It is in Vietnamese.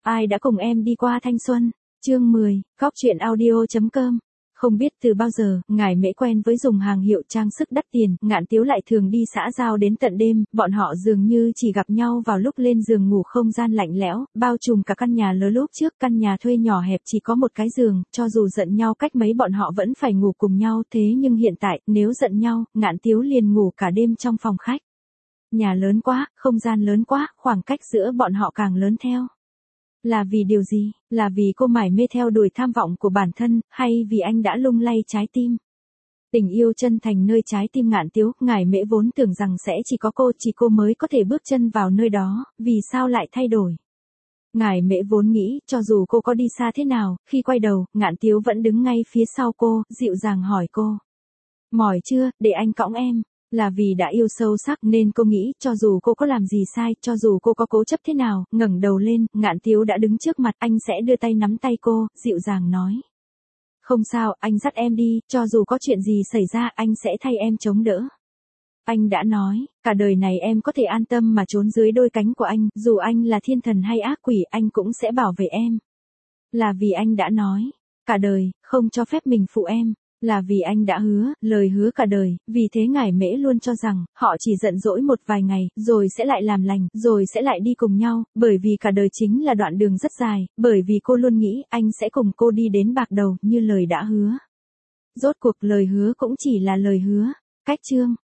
Ai đã cùng em đi qua thanh xuân? Chương 10, Góc truyện audio.com. Không biết từ bao giờ, ngài Mễ quen với dùng hàng hiệu trang sức đắt tiền, Ngạn Tiếu lại thường đi xã giao đến tận đêm, bọn họ dường như chỉ gặp nhau vào lúc lên giường ngủ. Không gian lạnh lẽo, bao trùm cả căn nhà lớn. Lúc trước căn nhà thuê nhỏ hẹp chỉ có một cái giường, cho dù giận nhau cách mấy bọn họ vẫn phải ngủ cùng nhau. Thế nhưng hiện tại, nếu giận nhau, Ngạn Tiếu liền ngủ cả đêm trong phòng khách. Nhà lớn quá, không gian lớn quá, khoảng cách giữa bọn họ càng lớn theo. Là vì điều gì? Là vì cô mải mê theo đuổi tham vọng của bản thân, hay vì anh đã lung lay trái tim? Tình yêu chân thành nơi trái tim Ngạn Tiếu, ngài Mễ vốn tưởng rằng sẽ chỉ cô mới có thể bước chân vào nơi đó, vì sao lại thay đổi? Ngài Mễ vốn nghĩ, cho dù cô có đi xa thế nào, khi quay đầu, Ngạn Tiếu vẫn đứng ngay phía sau cô, dịu dàng hỏi cô. Mỏi chưa, để anh cõng em. Là vì đã yêu sâu sắc nên cô nghĩ, cho dù cô có làm gì sai, cho dù cô có cố chấp thế nào, ngẩng đầu lên, Ngạn Tiếu đã đứng trước mặt, anh sẽ đưa tay nắm tay cô, dịu dàng nói. Không sao, anh dắt em đi, cho dù có chuyện gì xảy ra, anh sẽ thay em chống đỡ. Anh đã nói, cả đời này em có thể an tâm mà trốn dưới đôi cánh của anh, dù anh là thiên thần hay ác quỷ, anh cũng sẽ bảo vệ em. Là vì anh đã nói, cả đời, không cho phép mình phụ em. Là vì anh đã hứa, lời hứa cả đời, vì thế ngài Mễ luôn cho rằng, họ chỉ giận dỗi một vài ngày, rồi sẽ lại làm lành, rồi sẽ lại đi cùng nhau, bởi vì cả đời chính là đoạn đường rất dài, bởi vì cô luôn nghĩ, anh sẽ cùng cô đi đến bạc đầu, như lời đã hứa. Rốt cuộc lời hứa cũng chỉ là lời hứa. Cách chương